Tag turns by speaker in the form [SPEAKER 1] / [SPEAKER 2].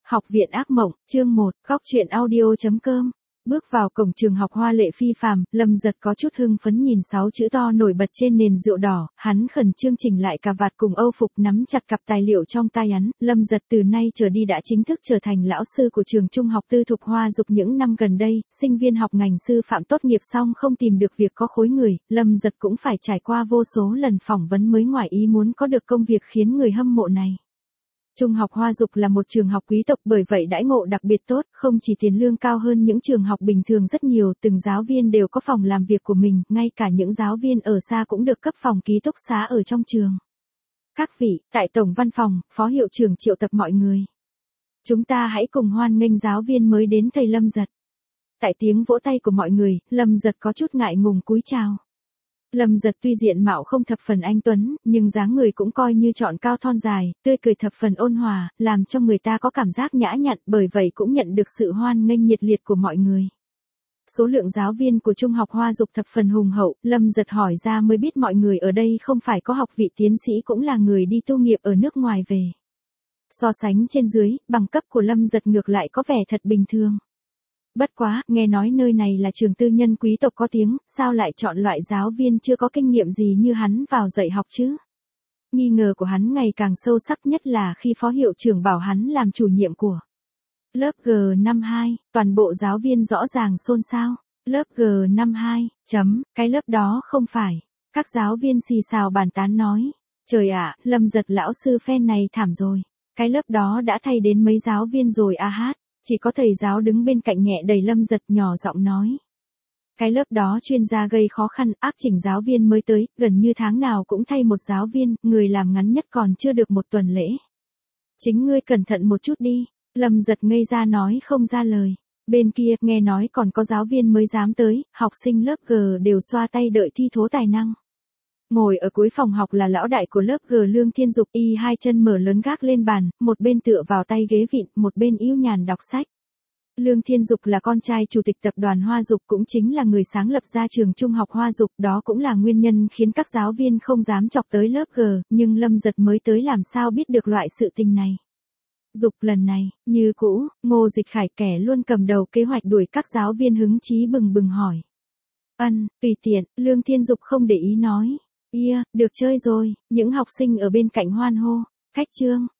[SPEAKER 1] Học viện ác mộng, chương 1, góc truyện audio.com. Bước vào cổng trường học hoa lệ phi phàm, Lâm Giật có chút hưng phấn nhìn 6 chữ to nổi bật trên nền rượu đỏ, hắn khẩn trương chỉnh lại cà vạt cùng âu phục nắm chặt cặp tài liệu trong tay hắn. Lâm Giật từ nay trở đi đã chính thức trở thành lão sư của trường trung học tư thục Hoa Dục. Những năm gần đây, sinh viên học ngành sư phạm tốt nghiệp xong không tìm được việc có khối người, Lâm Giật cũng phải trải qua vô số lần phỏng vấn mới ngoài ý muốn có được công việc khiến người hâm mộ này. Trung học Hoa Dục là một trường học quý tộc, bởi vậy đãi ngộ đặc biệt tốt, không chỉ tiền lương cao hơn những trường học bình thường rất nhiều, từng giáo viên đều có phòng làm việc của mình, ngay cả những giáo viên ở xa cũng được cấp phòng ký túc xá ở trong trường. Các vị, tại tổng văn phòng, phó hiệu trưởng triệu tập mọi người. Chúng ta hãy cùng hoan nghênh giáo viên mới đến thầy Lâm Giật. Tại tiếng vỗ tay của mọi người, Lâm Giật có chút ngại ngùng cúi chào. Lâm Giật tuy diện mạo không thập phần anh tuấn, nhưng dáng người cũng coi như trọn cao thon dài, tươi cười thập phần ôn hòa, làm cho người ta có cảm giác nhã nhặn, bởi vậy cũng nhận được sự hoan nghênh nhiệt liệt của mọi người. Số lượng giáo viên của Trung học Hoa Dục thập phần hùng hậu, Lâm Giật hỏi ra mới biết mọi người ở đây không phải có học vị tiến sĩ cũng là người đi tu nghiệp ở nước ngoài về. So sánh trên dưới, bằng cấp của Lâm Giật ngược lại có vẻ thật bình thường. Bất quá, nghe nói nơi này là trường tư nhân quý tộc có tiếng, sao lại chọn loại giáo viên chưa có kinh nghiệm gì như hắn vào dạy học chứ? Nghi ngờ của hắn ngày càng sâu sắc, nhất là khi phó hiệu trưởng bảo hắn làm chủ nhiệm của lớp G52, toàn bộ giáo viên rõ ràng xôn xao. Lớp G52, cái lớp đó không phải. Các giáo viên xì xào bàn tán nói. Trời ạ, Lâm Giật lão sư phen này thảm rồi. Cái lớp đó đã thay đến mấy giáo viên rồi a hát. Chỉ có thầy giáo đứng bên cạnh nhẹ đẩy Lâm Giật nhỏ giọng nói. Cái lớp đó chuyên gia gây khó khăn, áp chỉnh giáo viên mới tới, gần như tháng nào cũng thay một giáo viên, người làm ngắn nhất còn chưa được một tuần lễ. Chính ngươi cẩn thận một chút đi, Lâm Giật ngây ra nói không ra lời. Bên kia, nghe nói còn có giáo viên mới dám tới, học sinh lớp G đều xoa tay đợi thi thố tài năng. Ngồi ở cuối phòng học là lão đại của lớp G Lương Thiên Dục, y hai chân mở lớn gác lên bàn, một bên tựa vào tay ghế vịn, một bên yếu nhàn đọc sách. Lương Thiên Dục là con trai chủ tịch tập đoàn Hoa Dục, cũng chính là người sáng lập ra trường trung học Hoa Dục, đó cũng là nguyên nhân khiến các giáo viên không dám chọc tới lớp G, nhưng Lâm Giật mới tới làm sao biết được loại sự tình này. Dục lần này, như cũ, Ngô Dịch Khải kẻ luôn cầm đầu kế hoạch đuổi các giáo viên hứng chí bừng bừng hỏi. Tùy tiện, Lương Thiên Dục không để ý nói. Được chơi rồi, những học sinh ở bên cạnh hoan hô. Khách trương,